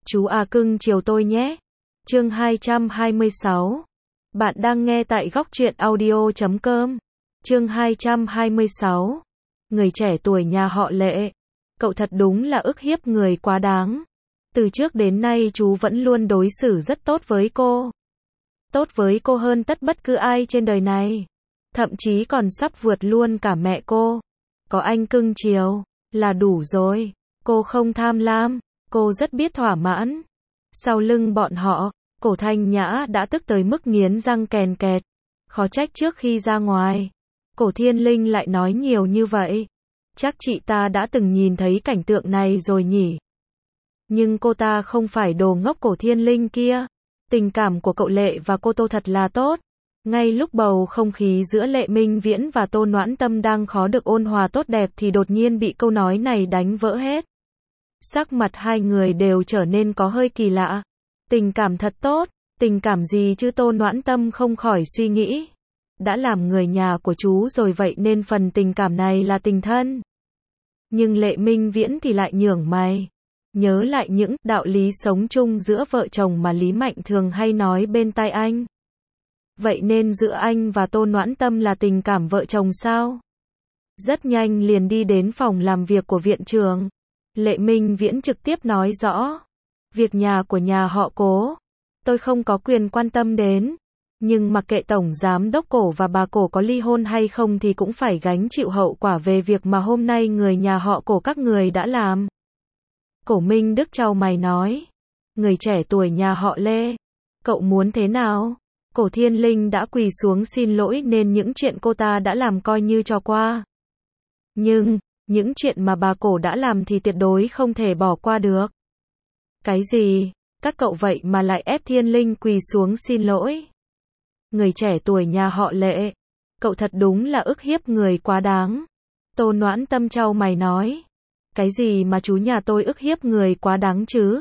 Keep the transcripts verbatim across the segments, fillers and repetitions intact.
Chú à cưng chiều tôi nhé. Chương hai trăm hai mươi sáu. Bạn đang nghe tại góc truyện audio chấm com. Chương hai trăm hai mươi sáu. Người trẻ tuổi nhà họ Lệ. Cậu thật đúng là ức hiếp người quá đáng. Từ trước đến nay chú vẫn luôn đối xử rất tốt với cô. Tốt với cô hơn tất bất cứ ai trên đời này. Thậm chí còn sắp vượt luôn cả mẹ cô. Có anh cưng chiều là đủ rồi. Cô không tham lam. Cô rất biết thỏa mãn. Sau lưng bọn họ, Cổ Thanh Nhã đã tức tới mức nghiến răng kèn kẹt. Khó trách trước khi ra ngoài, Cổ Thiên Linh lại nói nhiều như vậy. Chắc chị ta đã từng nhìn thấy cảnh tượng này rồi nhỉ. Nhưng cô ta không phải đồ ngốc Cổ Thiên Linh kia. Tình cảm của cậu Lệ và cô Tô thật là tốt. Ngay lúc bầu không khí giữa Lệ Minh Viễn và Tô Noãn Tâm đang khó được ôn hòa tốt đẹp thì đột nhiên bị câu nói này đánh vỡ hết. Sắc mặt hai người đều trở nên có hơi kỳ lạ. Tình cảm thật tốt, tình cảm gì chứ? Tô Noãn Tâm không khỏi suy nghĩ. Đã làm người nhà của chú rồi vậy nên phần tình cảm này là tình thân. Nhưng Lệ Minh Viễn thì lại nhướng mày. Nhớ lại những đạo lý sống chung giữa vợ chồng mà Lý Mạnh thường hay nói bên tai anh. Vậy nên giữa anh và Tô Noãn Tâm là tình cảm vợ chồng sao? Rất nhanh liền đi đến phòng làm việc của viện trưởng. Lệ Minh Viễn trực tiếp nói rõ. Việc nhà của nhà họ Cố, tôi không có quyền quan tâm đến. Nhưng mặc kệ Tổng Giám Đốc Cổ và bà Cổ có ly hôn hay không thì cũng phải gánh chịu hậu quả về việc mà hôm nay người nhà họ Cổ các người đã làm. Cổ Minh Đức chau mày nói. Người trẻ tuổi nhà họ Lê, cậu muốn thế nào? Cổ Thiên Linh đã quỳ xuống xin lỗi nên những chuyện cô ta đã làm coi như cho qua. Nhưng, những chuyện mà bà Cổ đã làm thì tuyệt đối không thể bỏ qua được. Cái gì? Các cậu vậy mà lại ép Thiên Linh quỳ xuống xin lỗi? Người trẻ tuổi nhà họ Lệ, cậu thật đúng là ức hiếp người quá đáng. Tô Noãn Tâm chau mày nói. Cái gì mà chú nhà tôi ức hiếp người quá đáng chứ?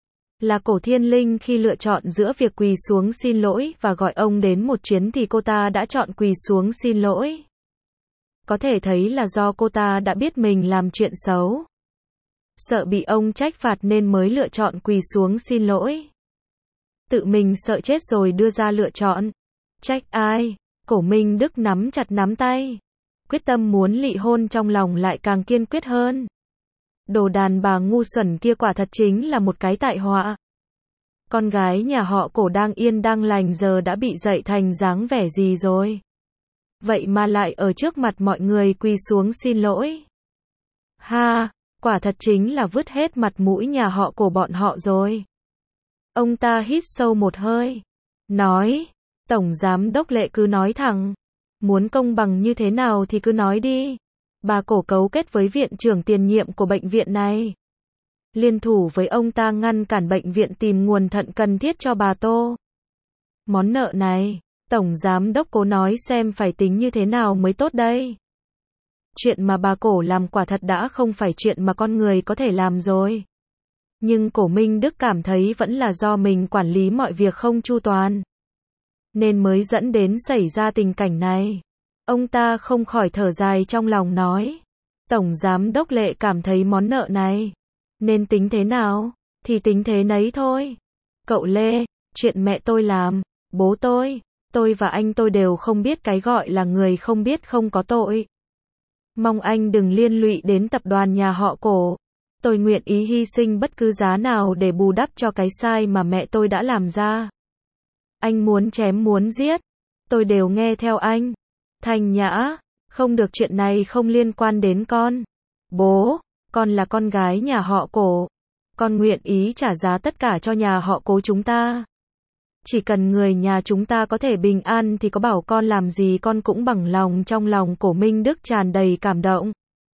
Là Cổ Thiên Linh khi lựa chọn giữa việc quỳ xuống xin lỗi và gọi ông đến một chuyến thì cô ta đã chọn quỳ xuống xin lỗi. Có thể thấy là do cô ta đã biết mình làm chuyện xấu. Sợ bị ông trách phạt nên mới lựa chọn quỳ xuống xin lỗi. Tự mình sợ chết rồi đưa ra lựa chọn. Trách ai? Cổ Minh Đức nắm chặt nắm tay. Quyết tâm muốn lị hôn trong lòng lại càng kiên quyết hơn. Đồ đàn bà ngu xuẩn kia quả thật chính là một cái tai họa. Con gái nhà họ Cổ đang yên đang lành giờ đã bị dạy thành dáng vẻ gì rồi? Vậy mà lại ở trước mặt mọi người quỳ xuống xin lỗi. Ha, quả thật chính là vứt hết mặt mũi nhà họ Cổ bọn họ rồi. Ông ta hít sâu một hơi. Nói, Tổng Giám Đốc Lệ cứ nói thẳng. Muốn công bằng như thế nào thì cứ nói đi. Bà Cổ cấu kết với viện trưởng tiền nhiệm của bệnh viện này. Liên thủ với ông ta ngăn cản bệnh viện tìm nguồn thận cần thiết cho bà Tô. Món nợ này, Tổng Giám Đốc Cố nói xem phải tính như thế nào mới tốt đây. Chuyện mà bà Cổ làm quả thật đã không phải chuyện mà con người có thể làm rồi. Nhưng Cổ Minh Đức cảm thấy vẫn là do mình quản lý mọi việc không chu toàn. Nên mới dẫn đến xảy ra tình cảnh này. Ông ta không khỏi thở dài trong lòng nói. Tổng Giám Đốc Lệ cảm thấy món nợ này nên tính thế nào, thì tính thế nấy thôi. Cậu Lê, chuyện mẹ tôi làm, bố tôi, tôi và anh tôi đều không biết cái gọi là người không biết không có tội. Mong anh đừng liên lụy đến tập đoàn nhà họ Cổ. Tôi nguyện ý hy sinh bất cứ giá nào để bù đắp cho cái sai mà mẹ tôi đã làm ra. Anh muốn chém muốn giết, tôi đều nghe theo anh. Thanh Nhã, không được, chuyện này không liên quan đến con. Bố, con là con gái nhà họ Cổ. Con nguyện ý trả giá tất cả cho nhà họ Cố chúng ta. Chỉ cần người nhà chúng ta có thể bình an thì có bảo con làm gì con cũng bằng lòng. Trong lòng Cổ Minh Đức tràn đầy cảm động.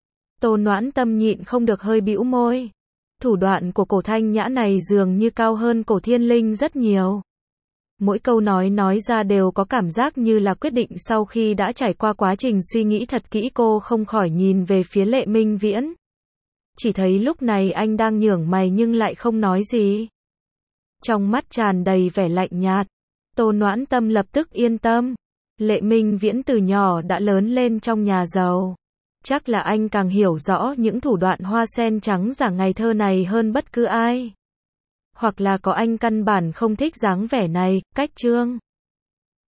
Tô Noãn Tâm nhịn không được hơi bĩu môi. Thủ đoạn của Cổ Thanh Nhã này dường như cao hơn Cổ Thiên Linh rất nhiều. Mỗi câu nói nói ra đều có cảm giác như là quyết định sau khi đã trải qua quá trình suy nghĩ thật kỹ. Cô không khỏi nhìn về phía Lệ Minh Viễn. Chỉ thấy lúc này anh đang nhướng mày nhưng lại không nói gì. Trong mắt tràn đầy vẻ lạnh nhạt. Tô Noãn Tâm lập tức yên tâm. Lệ Minh Viễn từ nhỏ đã lớn lên trong nhà giàu. Chắc là anh càng hiểu rõ những thủ đoạn hoa sen trắng giả ngày thơ này hơn bất cứ ai. Hoặc là có anh căn bản không thích dáng vẻ này, cách Trương